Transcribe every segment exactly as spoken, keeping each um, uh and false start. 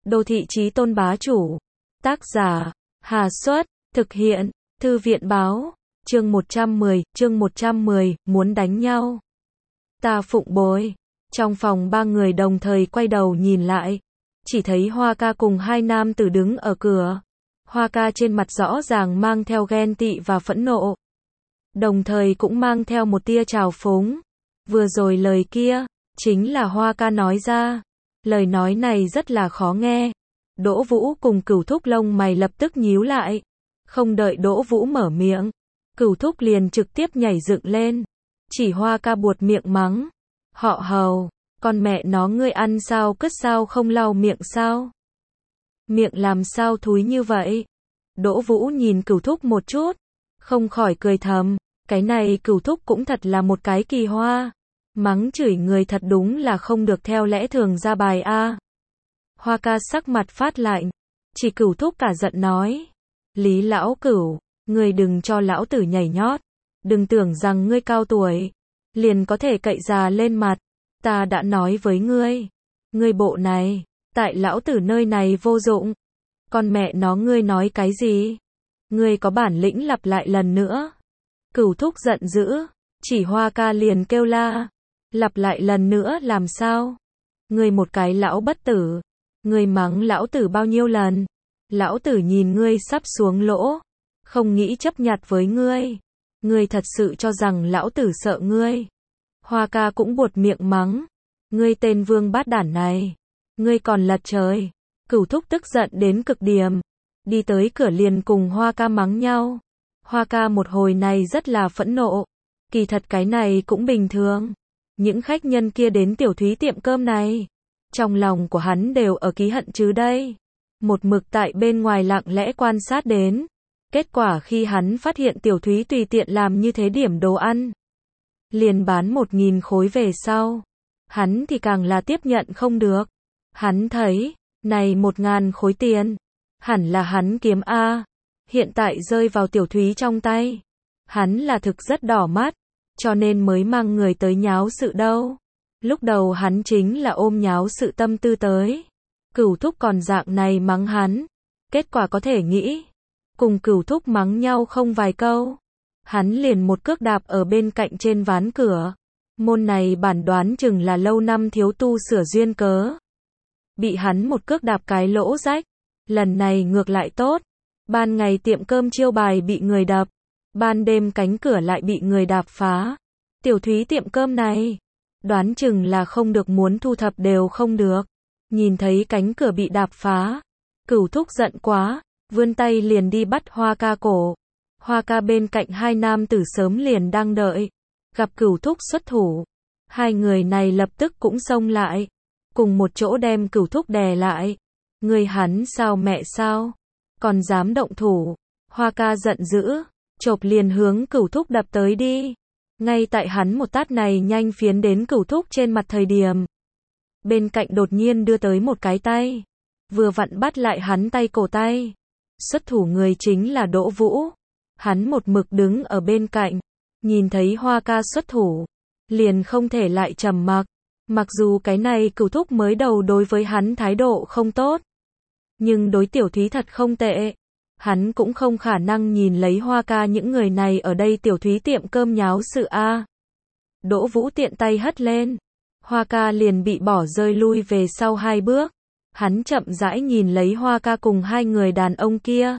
Đô thị chí tôn bá chủ. Tác giả, Hà Xuất, thực hiện, Thư viện báo, chương một trăm mười, chương một trăm mười, muốn đánh nhau. Ta Phụng Bối. Trong phòng ba người đồng thời quay đầu nhìn lại. Chỉ thấy Hoa Ca cùng hai nam tử đứng ở cửa. Hoa Ca trên mặt rõ ràng mang theo ghen tị và phẫn nộ. Đồng thời cũng mang theo một tia trào phúng. Vừa rồi lời kia, chính là Hoa Ca nói ra. Lời nói này rất là khó nghe. Đỗ Vũ cùng Cửu Thúc lông mày lập tức nhíu lại. Không đợi Đỗ Vũ mở miệng, Cửu Thúc liền trực tiếp nhảy dựng lên. Chỉ Hoa Ca buột miệng mắng. Họ Hầu, con mẹ nó ngươi ăn sao cất sao không lau miệng sao? Miệng làm sao thúi như vậy? Đỗ Vũ nhìn Cửu Thúc một chút, không khỏi cười thầm. Cái này Cửu Thúc cũng thật là một cái kỳ hoa. Mắng chửi người thật đúng là không được theo lẽ thường ra bài a. Hoa Ca sắc mặt phát lạnh, chỉ Cửu Thúc cả giận nói. Lý lão Cửu, ngươi đừng cho lão tử nhảy nhót. Đừng tưởng rằng ngươi cao tuổi, liền có thể cậy già lên mặt. Ta đã nói với ngươi, ngươi bộ này, tại lão tử nơi này vô dụng. Con mẹ nó ngươi nói cái gì? Ngươi có bản lĩnh lặp lại lần nữa. Cửu Thúc giận dữ, chỉ Hoa Ca liền kêu la. Lặp lại lần nữa làm sao? Ngươi một cái lão bất tử. Ngươi mắng lão tử bao nhiêu lần? Lão tử nhìn ngươi sắp xuống lỗ. Không nghĩ chấp nhặt với ngươi. Ngươi thật sự cho rằng lão tử sợ ngươi. Hoa Ca cũng buột miệng mắng. Ngươi tên vương bát đản này. Ngươi còn lật trời. Cửu Thúc tức giận đến cực điểm. Đi tới cửa liền cùng Hoa Ca mắng nhau. Hoa Ca một hồi này rất là phẫn nộ. Kỳ thật cái này cũng bình thường. Những khách nhân kia đến Tiểu Thúy tiệm cơm này, trong lòng của hắn đều ở ký hận chứ đây. Một mực tại bên ngoài lặng lẽ quan sát đến. Kết quả khi hắn phát hiện Tiểu Thúy tùy tiện làm như thế điểm đồ ăn, liền bán một nghìn khối về sau. Hắn thì càng là tiếp nhận không được. Hắn thấy, này một ngàn khối tiền, hẳn là hắn kiếm A. Hiện tại rơi vào Tiểu Thúy trong tay. Hắn là thực rất đỏ mắt. Cho nên mới mang người tới nháo sự đâu. Lúc đầu hắn chính là ôm nháo sự tâm tư tới. Cửu Thúc còn dạng này mắng hắn. Kết quả có thể nghĩ. Cùng Cửu Thúc mắng nhau không vài câu. Hắn liền một cước đạp ở bên cạnh trên ván cửa. Môn này bản đoán chừng là lâu năm thiếu tu sửa duyên cớ. Bị hắn một cước đạp cái lỗ rách. Lần này ngược lại tốt. Ban ngày tiệm cơm chiêu bài bị người đập. Ban đêm cánh cửa lại bị người đạp phá. Tiểu Thúy tiệm cơm này, đoán chừng là không được muốn thu thập đều không được. Nhìn thấy cánh cửa bị đạp phá, Cửu Thúc giận quá, vươn tay liền đi bắt Hoa Ca cổ. Hoa Ca bên cạnh hai nam tử sớm liền đang đợi. Gặp Cửu Thúc xuất thủ, hai người này lập tức cũng xông lại, cùng một chỗ đem Cửu Thúc đè lại. Người hắn sao mẹ sao, còn dám động thủ. Hoa Ca giận dữ, chộp liền hướng Cửu Thúc đập tới đi. Ngay tại hắn một tát này nhanh phiến đến Cửu Thúc trên mặt thời điểm, bên cạnh đột nhiên đưa tới một cái tay, vừa vặn bắt lại hắn tay cổ tay. Xuất thủ người chính là Đỗ Vũ. Hắn một mực đứng ở bên cạnh, nhìn thấy Hoa Ca xuất thủ, liền không thể lại trầm mặc. Mặc dù cái này Cửu Thúc mới đầu đối với hắn thái độ không tốt, nhưng đối Tiểu Thúy thật không tệ. Hắn cũng không khả năng nhìn lấy Hoa Ca những người này ở đây Tiểu Thúy tiệm cơm nháo sự a. Đỗ Vũ tiện tay hất lên, Hoa Ca liền bị bỏ rơi lui về sau hai bước. Hắn chậm rãi nhìn lấy Hoa Ca cùng hai người đàn ông kia,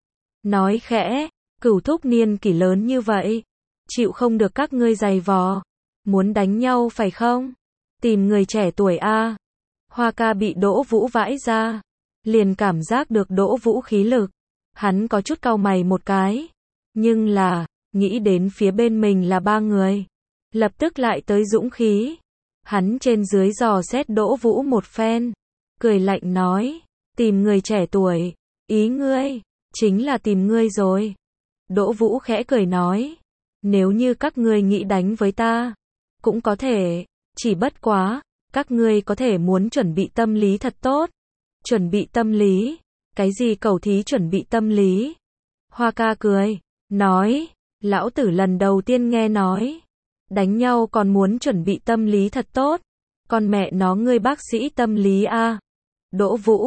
nói khẽ, Cửu Thúc niên kỷ lớn như vậy, chịu không được các ngươi giày vò, muốn đánh nhau phải không? Tìm người trẻ tuổi a. Hoa Ca bị Đỗ Vũ vãi ra, liền cảm giác được Đỗ Vũ khí lực. Hắn có chút cau mày một cái, nhưng là, nghĩ đến phía bên mình là ba người, lập tức lại tới dũng khí. Hắn trên dưới dò xét Đỗ Vũ một phen, cười lạnh nói, tìm người trẻ tuổi, ý ngươi, chính là tìm ngươi rồi. Đỗ Vũ khẽ cười nói, nếu như các ngươi nghĩ đánh với ta, cũng có thể, chỉ bất quá, các ngươi có thể muốn chuẩn bị tâm lý thật tốt. Chuẩn bị tâm lý? Cái gì cầu thí chuẩn bị tâm lý? Hoa Ca cười, nói, lão tử lần đầu tiên nghe nói, đánh nhau còn muốn chuẩn bị tâm lý thật tốt. Con mẹ nó ngươi bác sĩ tâm lý a. Đỗ Vũ,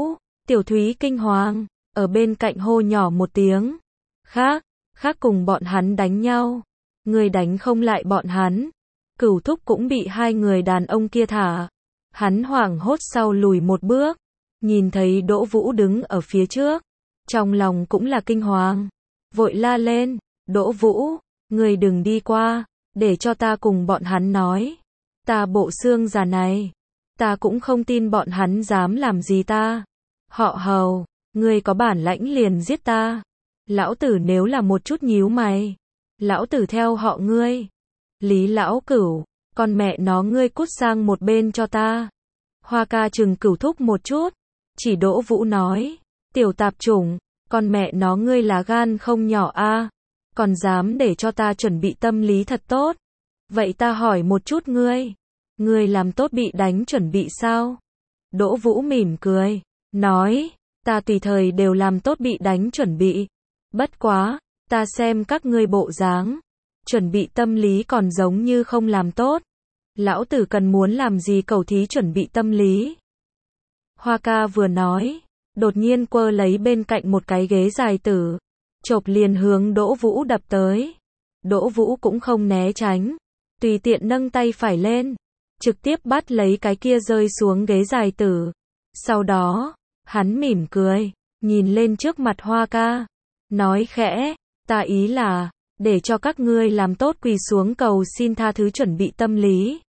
Tiểu Thúy kinh hoàng, ở bên cạnh hô nhỏ một tiếng. Khác, khác cùng bọn hắn đánh nhau. Người đánh không lại bọn hắn. Cửu Thúc cũng bị hai người đàn ông kia thả. Hắn hoảng hốt sau lùi một bước. Nhìn thấy Đỗ Vũ đứng ở phía trước. Trong lòng cũng là kinh hoàng. Vội la lên. Đỗ Vũ, người đừng đi qua. Để cho ta cùng bọn hắn nói. Ta bộ xương già này. Ta cũng không tin bọn hắn dám làm gì ta. Họ Hầu, ngươi có bản lãnh liền giết ta. Lão tử nếu là một chút nhíu mày. Lão tử theo họ ngươi. Lý Lão Cửu, con mẹ nó ngươi cút sang một bên cho ta. Hoa Ca chừng Cửu Thúc một chút. Chỉ Đỗ Vũ nói. Tiểu tạp chủng, con mẹ nó ngươi là gan không nhỏ a, còn dám để cho ta chuẩn bị tâm lý thật tốt. Vậy ta hỏi một chút ngươi. Ngươi làm tốt bị đánh chuẩn bị sao? Đỗ Vũ mỉm cười. Nói. Ta tùy thời đều làm tốt bị đánh chuẩn bị. Bất quá. Ta xem các ngươi bộ dáng. Chuẩn bị tâm lý còn giống như không làm tốt. Lão tử cần muốn làm gì cầu thí chuẩn bị tâm lý. Hoa Ca vừa nói. Đột nhiên quơ lấy bên cạnh một cái ghế dài tử. Chộp liền hướng Đỗ Vũ đập tới. Đỗ Vũ cũng không né tránh. Tùy tiện nâng tay phải lên. Trực tiếp bắt lấy cái kia rơi xuống ghế dài tử. Sau đó, hắn mỉm cười. Nhìn lên trước mặt Hoa Ca. Nói khẽ. Ta ý là, để cho các ngươi làm tốt quỳ xuống cầu xin tha thứ chuẩn bị tâm lý.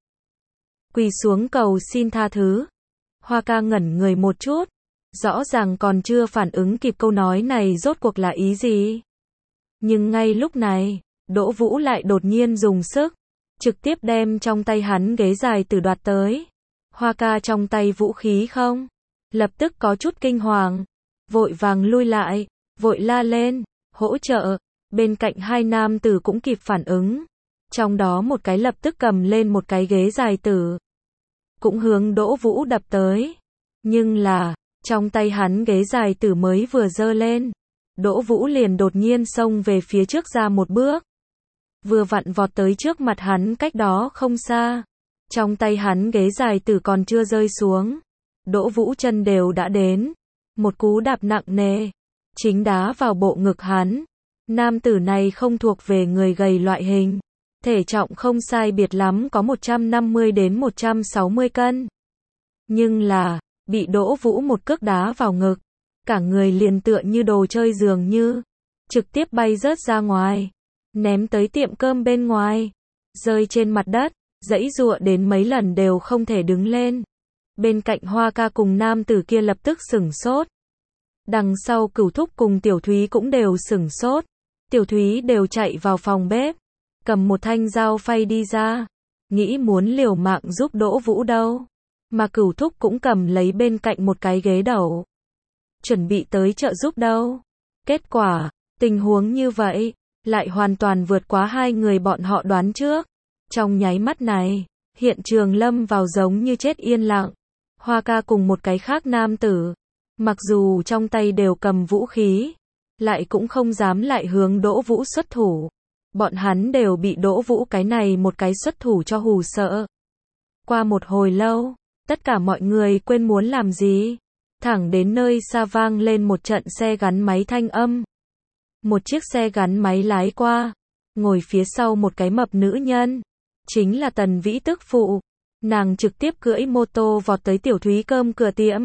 Quỳ xuống cầu xin tha thứ. Hoa Ca ngẩn người một chút. Rõ ràng còn chưa phản ứng kịp câu nói này rốt cuộc là ý gì. Nhưng ngay lúc này, Đỗ Vũ lại đột nhiên dùng sức. Trực tiếp đem trong tay hắn ghế dài tử đoạt tới. Hoa Ca trong tay vũ khí không? Lập tức có chút kinh hoàng. Vội vàng lui lại. Vội la lên. Hỗ trợ. Bên cạnh hai nam tử cũng kịp phản ứng. Trong đó một cái lập tức cầm lên một cái ghế dài tử. Cũng hướng Đỗ Vũ đập tới. Nhưng là, trong tay hắn ghế dài tử mới vừa giơ lên. Đỗ Vũ liền đột nhiên xông về phía trước ra một bước. Vừa vặn vọt tới trước mặt hắn cách đó không xa. Trong tay hắn ghế dài tử còn chưa rơi xuống. Đỗ Vũ chân đều đã đến. Một cú đạp nặng nề. Chính đá vào bộ ngực hắn. Nam tử này không thuộc về người gầy loại hình. Thể trọng không sai biệt lắm có một trăm năm mươi đến một trăm sáu mươi cân. Nhưng là, bị Đỗ Vũ một cước đá vào ngực. Cả người liền tựa như đồ chơi dường như. Trực tiếp bay rớt ra ngoài. Ném tới tiệm cơm bên ngoài. Rơi trên mặt đất. Giãy giụa đến mấy lần đều không thể đứng lên. Bên cạnh Hoa Ca cùng nam tử kia lập tức sửng sốt. Đằng sau Cửu Thúc cùng Tiểu Thúy cũng đều sửng sốt. Tiểu Thúy đều chạy vào phòng bếp. Cầm một thanh dao phay đi ra. Nghĩ muốn liều mạng giúp Đỗ Vũ đâu. Mà Cửu Thúc cũng cầm lấy bên cạnh một cái ghế đầu. Chuẩn bị tới trợ giúp đâu. Kết quả, tình huống như vậy, lại hoàn toàn vượt quá hai người bọn họ đoán trước. Trong nháy mắt này, hiện trường lâm vào giống như chết yên lặng. Hoa Ca cùng một cái khác nam tử. Mặc dù trong tay đều cầm vũ khí. Lại cũng không dám lại hướng Đỗ Vũ xuất thủ. Bọn hắn đều bị Đỗ Vũ cái này một cái xuất thủ cho hù sợ. Qua một hồi lâu, tất cả mọi người quên muốn làm gì. Thẳng đến nơi xa vang lên một trận xe gắn máy thanh âm. Một chiếc xe gắn máy lái qua. Ngồi phía sau một cái mập nữ nhân. Chính là Tần Vĩ tức phụ. Nàng trực tiếp cưỡi mô tô vọt tới Tiểu Thúy cơm cửa tiệm.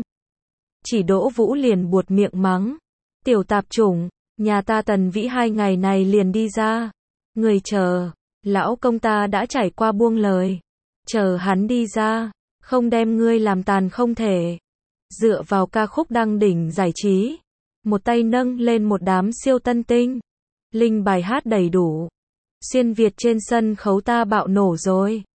Chỉ Đỗ Vũ liền buột miệng mắng. Tiểu tạp chủng, nhà ta Tần Vĩ hai ngày này liền đi ra. Người chờ, lão công ta đã trải qua buông lời. Chờ hắn đi ra, không đem ngươi làm tàn không thể. Dựa vào ca khúc đăng đỉnh giải trí. Một tay nâng lên một đám siêu tân tinh. Linh bài hát đầy đủ. Xuyên Việt trên sân khấu ta bạo nổ rồi.